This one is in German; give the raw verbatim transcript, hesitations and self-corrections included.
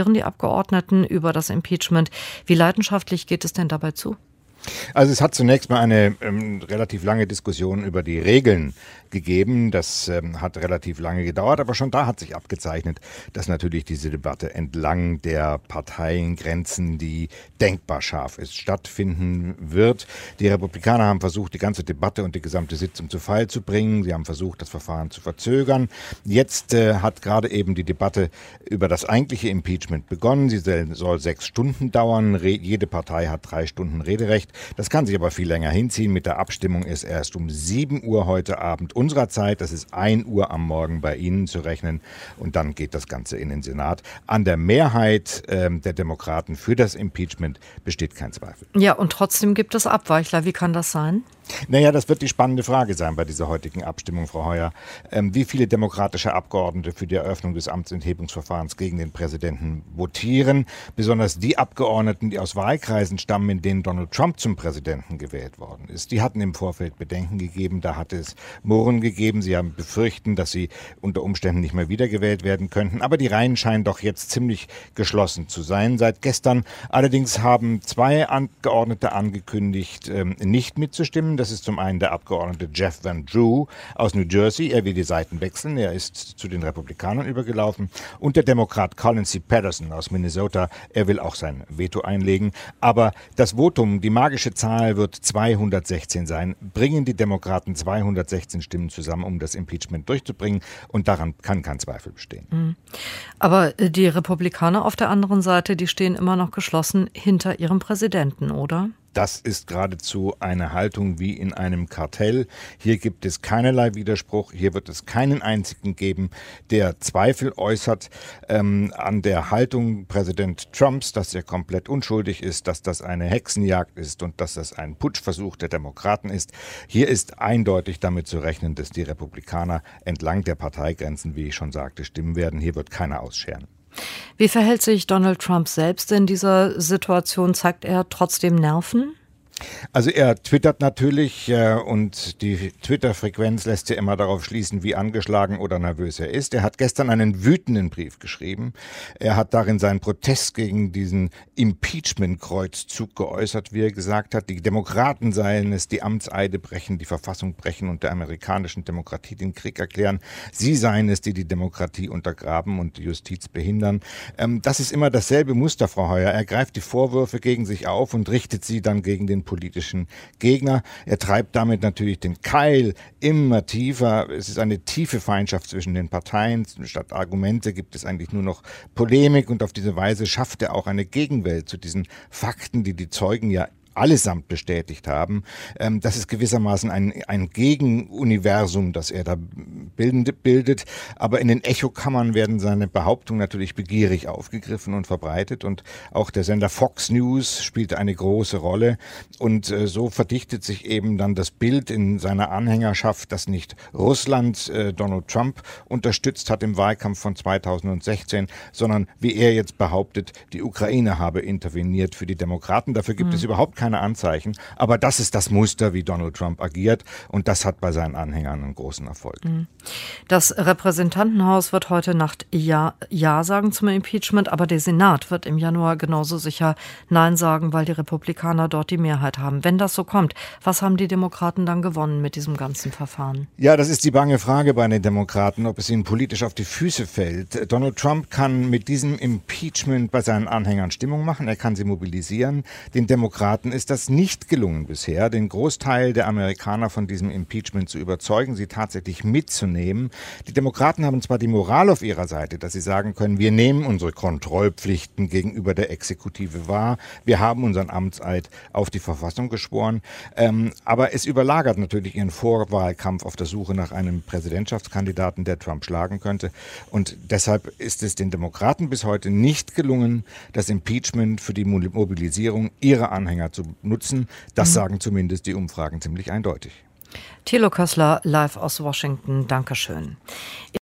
die Abgeordneten über das Impeachment. Wie leidenschaftlich geht es denn dabei zu? Also es hat zunächst mal eine ähm, relativ lange Diskussion über die Regeln gegeben. Das ähm, hat relativ lange gedauert, aber schon da hat sich abgezeichnet, dass natürlich diese Debatte entlang der Parteiengrenzen, die denkbar scharf ist, stattfinden wird. Die Republikaner haben versucht, die ganze Debatte und die gesamte Sitzung zu Fall zu bringen. Sie haben versucht, das Verfahren zu verzögern. Jetzt äh, hat gerade eben die Debatte über das eigentliche Impeachment begonnen. Sie soll sechs Stunden dauern. Re- jede Partei hat drei Stunden Rederecht. Das kann sich aber viel länger hinziehen. Mit der Abstimmung ist erst um sieben Uhr heute Abend unserer Zeit. Das ist ein Uhr am Morgen bei Ihnen zu rechnen. Und dann geht das Ganze in den Senat. An der Mehrheit äh, der Demokraten für das Impeachment besteht kein Zweifel. Ja, und trotzdem gibt es Abweichler. Wie kann das sein? Naja, das wird die spannende Frage sein bei dieser heutigen Abstimmung, Frau Heuer. Ähm, wie viele demokratische Abgeordnete für die Eröffnung des Amtsenthebungsverfahrens gegen den Präsidenten votieren? Besonders die Abgeordneten, die aus Wahlkreisen stammen, in denen Donald Trump zum Präsidenten gewählt worden ist. Die hatten im Vorfeld Bedenken gegeben, da hat es Murren gegeben. Sie haben befürchten, dass sie unter Umständen nicht mehr wiedergewählt werden könnten. Aber die Reihen scheinen doch jetzt ziemlich geschlossen zu sein. Seit gestern allerdings haben zwei Abgeordnete angekündigt, ähm, nicht mitzustimmen. Das ist zum einen der Abgeordnete Jeff Van Drew aus New Jersey. Er will die Seiten wechseln. Er ist zu den Republikanern übergelaufen. Und der Demokrat Colin C. Patterson aus Minnesota. Er will auch sein Veto einlegen. Aber das Votum, die magische Zahl wird zweihundertsechzehn sein. Bringen die Demokraten zweihundertsechzehn Stimmen zusammen, um das Impeachment durchzubringen. Und daran kann kein Zweifel bestehen. Aber die Republikaner auf der anderen Seite, die stehen immer noch geschlossen hinter ihrem Präsidenten, oder? Das ist geradezu eine Haltung wie in einem Kartell. Hier gibt es keinerlei Widerspruch. Hier wird es keinen einzigen geben, der Zweifel äußert ähm, an der Haltung Präsident Trumps, dass er komplett unschuldig ist, dass das eine Hexenjagd ist und dass das ein Putschversuch der Demokraten ist. Hier ist eindeutig damit zu rechnen, dass die Republikaner entlang der Parteigrenzen, wie ich schon sagte, stimmen werden. Hier wird keiner ausscheren. Wie verhält sich Donald Trump selbst in dieser Situation? Zeigt er trotzdem Nerven? Also er twittert natürlich äh, und die Twitter-Frequenz lässt ja immer darauf schließen, wie angeschlagen oder nervös er ist. Er hat gestern einen wütenden Brief geschrieben. Er hat darin seinen Protest gegen diesen Impeachment-Kreuzzug geäußert, wie er gesagt hat. Die Demokraten seien es, die Amtseide brechen, die Verfassung brechen und der amerikanischen Demokratie den Krieg erklären. Sie seien es, die die Demokratie untergraben und die Justiz behindern. Ähm, das ist immer dasselbe Muster, Frau Heuer. Er greift die Vorwürfe gegen sich auf und richtet sie dann gegen den politischen Gegner. Er treibt damit natürlich den Keil immer tiefer. Es ist eine tiefe Feindschaft zwischen den Parteien. Statt Argumente gibt es eigentlich nur noch Polemik und auf diese Weise schafft er auch eine Gegenwelt zu diesen Fakten, die die Zeugen ja allesamt bestätigt haben. Das ist gewissermaßen ein, ein Gegenuniversum, das er da bildet. Aber in den Echokammern werden seine Behauptungen natürlich begierig aufgegriffen und verbreitet. Und auch der Sender Fox News spielt eine große Rolle. Und so verdichtet sich eben dann das Bild in seiner Anhängerschaft, dass nicht Russland Donald Trump unterstützt hat im Wahlkampf von zweitausendsechzehn, sondern, wie er jetzt behauptet, die Ukraine habe interveniert für die Demokraten. Dafür gibt mhm. es überhaupt keine Anzeichen, aber das ist das Muster, wie Donald Trump agiert und das hat bei seinen Anhängern einen großen Erfolg. Das Repräsentantenhaus wird heute Nacht Ja, ja sagen zum Impeachment, aber der Senat wird im Januar genauso sicher Nein sagen, weil die Republikaner dort die Mehrheit haben. Wenn das so kommt, was haben die Demokraten dann gewonnen mit diesem ganzen Verfahren? Ja, das ist die bange Frage bei den Demokraten, ob es ihnen politisch auf die Füße fällt. Donald Trump kann mit diesem Impeachment bei seinen Anhängern Stimmung machen, er kann sie mobilisieren. Den Demokraten ist das nicht gelungen bisher, den Großteil der Amerikaner von diesem Impeachment zu überzeugen, sie tatsächlich mitzunehmen. Die Demokraten haben zwar die Moral auf ihrer Seite, dass sie sagen können, wir nehmen unsere Kontrollpflichten gegenüber der Exekutive wahr, wir haben unseren Amtseid auf die Verfassung geschworen, ähm, aber es überlagert natürlich ihren Vorwahlkampf auf der Suche nach einem Präsidentschaftskandidaten, der Trump schlagen könnte. Und deshalb ist es den Demokraten bis heute nicht gelungen, das Impeachment für die Mobilisierung ihrer Anhänger zu nutzen. Das mhm. sagen zumindest die Umfragen ziemlich eindeutig. Thilo Kössler live aus Washington. Dankeschön.